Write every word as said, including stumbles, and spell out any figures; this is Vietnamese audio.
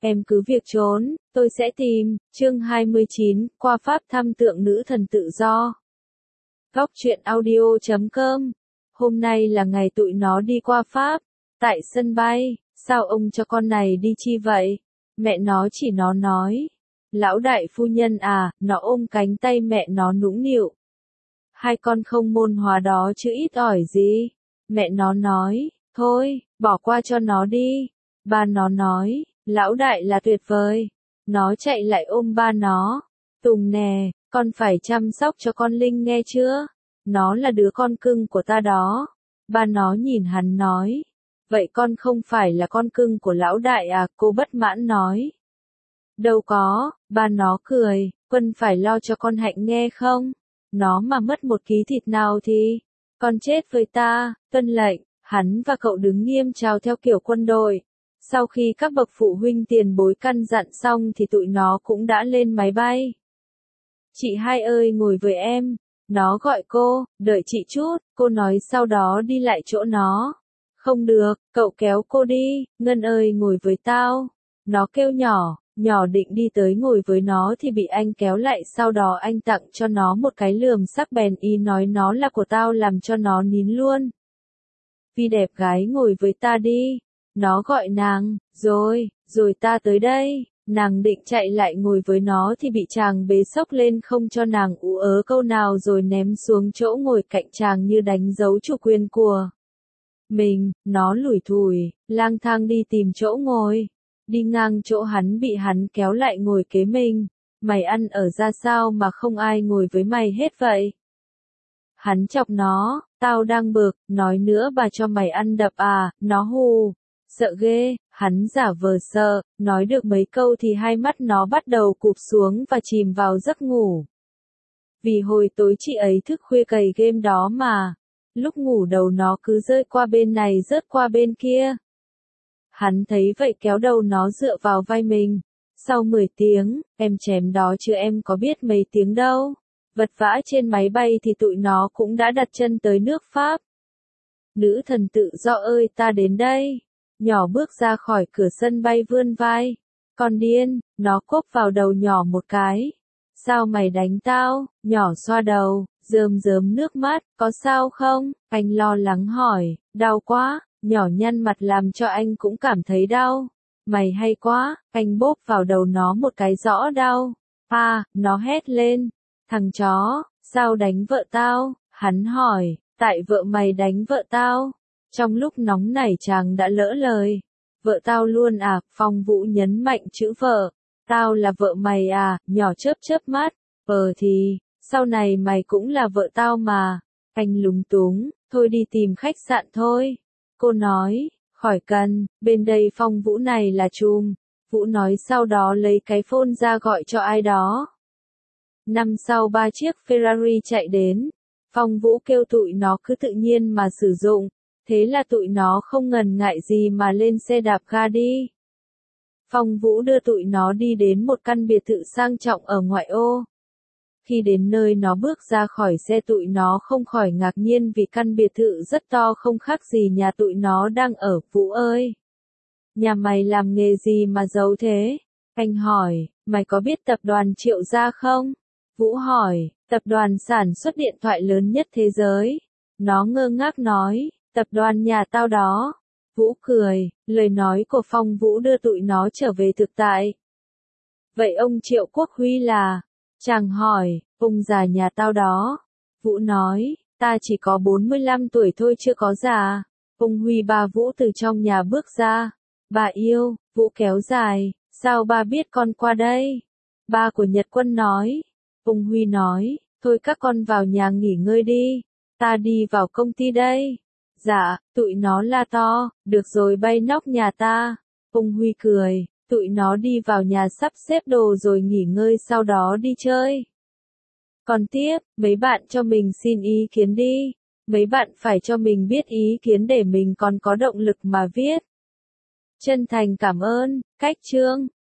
em cứ việc trốn, tôi sẽ tìm. Chương hai mươi chín, qua Pháp thăm tượng nữ thần tự do. Góc truyện audio chấm com. Hôm nay là ngày tụi nó đi qua Pháp. Tại sân bay, sao ông cho con này đi chi vậy? Mẹ nó chỉ nó nói. Lão đại phu nhân à, nó ôm cánh tay mẹ nó nũng nịu. Hai con không môn hóa đó chứ ít ỏi gì. Mẹ nó nói, thôi, bỏ qua cho nó đi. Ba nó nói, lão đại là tuyệt vời. Nó chạy lại ôm ba nó. Tùng nè, con phải chăm sóc cho con Linh nghe chưa? Nó là đứa con cưng của ta đó. Ba nó nhìn hắn nói. Vậy con không phải là con cưng của lão đại à? Cô bất mãn nói. Đâu có, ba nó cười, Quân phải lo cho con Hạnh nghe không? Nó mà mất một ký thịt nào thì, con chết với ta. Tuân lệnh, hắn và cậu đứng nghiêm chào theo kiểu quân đội. Sau khi các bậc phụ huynh tiền bối căn dặn xong thì tụi nó cũng đã lên máy bay. Chị hai ơi ngồi với em. Nó gọi cô, đợi chị chút, cô nói sau đó đi lại chỗ nó. Không được, cậu kéo cô đi, Ngân ơi ngồi với tao. Nó kêu nhỏ, nhỏ định đi tới ngồi với nó thì bị anh kéo lại, sau đó anh tặng cho nó một cái lườm sắc bén ý nói nó là của tao, làm cho nó nín luôn. Vi đẹp gái ngồi với ta đi. Nó gọi nàng, rồi, rồi ta tới đây. Nàng định chạy lại ngồi với nó thì bị chàng bế xốc lên không cho nàng ú ớ câu nào rồi ném xuống chỗ ngồi cạnh chàng như đánh dấu chủ quyền của mình. Nó lủi thủi, lang thang đi tìm chỗ ngồi. Đi ngang chỗ hắn bị hắn kéo lại ngồi kế mình. Mày ăn ở ra sao mà không ai ngồi với mày hết vậy? Hắn chọc nó, tao đang bực, nói nữa bà cho mày ăn đập à, nó hù. Sợ ghê, hắn giả vờ sợ, nói được mấy câu thì hai mắt nó bắt đầu cụp xuống và chìm vào giấc ngủ. Vì hồi tối chị ấy thức khuya cày game đó mà, lúc ngủ đầu nó cứ rơi qua bên này rớt qua bên kia. Hắn thấy vậy kéo đầu nó dựa vào vai mình. Sau mười tiếng, em chém đó chứ em có biết mấy tiếng đâu. Vật vã trên máy bay thì tụi nó cũng đã đặt chân tới nước Pháp. Nữ thần tự do ơi ta đến đây. Nhỏ bước ra khỏi cửa sân bay vươn vai. Con điên, nó cốp vào đầu nhỏ một cái. Sao mày đánh tao? Nhỏ xoa đầu, rơm rớm nước mắt, có sao không? Anh lo lắng hỏi, đau quá. Nhỏ nhăn mặt làm cho anh cũng cảm thấy đau. Mày hay quá, anh bóp vào đầu nó một cái rõ đau. À, nó hét lên. Thằng chó, sao đánh vợ tao? Hắn hỏi, tại vợ mày đánh vợ tao. Trong lúc nóng nảy chàng đã lỡ lời. Vợ tao luôn à, Phong Vũ nhấn mạnh chữ vợ. Tao là vợ mày à, nhỏ chớp chớp mắt. Ờ thì, sau này mày cũng là vợ tao mà. Anh lúng túng, thôi đi tìm khách sạn thôi. Cô nói, khỏi cần, bên đây Phong Vũ này là chùm. Vũ nói sau đó lấy cái phone ra gọi cho ai đó. Năm sau ba chiếc Ferrari chạy đến. Phong Vũ kêu tụi nó cứ tự nhiên mà sử dụng. Thế là tụi nó không ngần ngại gì mà lên xe đạp ga đi. Phong Vũ đưa tụi nó đi đến một căn biệt thự sang trọng ở ngoại ô. Khi đến nơi nó bước ra khỏi xe tụi nó không khỏi ngạc nhiên vì căn biệt thự rất to không khác gì nhà tụi nó đang ở. Vũ ơi! Nhà mày làm nghề gì mà giàu thế? Anh hỏi, mày có biết tập đoàn Triệu Gia không? Vũ hỏi, tập đoàn sản xuất điện thoại lớn nhất thế giới. Nó ngơ ngác nói, tập đoàn nhà tao đó. Vũ cười, lời nói của Phong Vũ đưa tụi nó trở về thực tại. Vậy ông Triệu Quốc Huy là? Chàng hỏi, ông già nhà tao đó. Vũ nói, ta chỉ có bốn mươi lăm tuổi thôi chưa có già. Ông Huy ba Vũ từ trong nhà bước ra. Bà yêu, Vũ kéo dài, sao ba biết con qua đây? Ba của Nhật Quân nói. Ông Huy nói, thôi các con vào nhà nghỉ ngơi đi. Ta đi vào công ty đây. Dạ, tụi nó la to, được rồi bay nóc nhà ta. Ông Huy cười, tụi nó đi vào nhà sắp xếp đồ rồi nghỉ ngơi sau đó đi chơi. Còn tiếp, mấy bạn cho mình xin ý kiến đi. Mấy bạn phải cho mình biết ý kiến để mình còn có động lực mà viết. Chân thành cảm ơn, cách chương.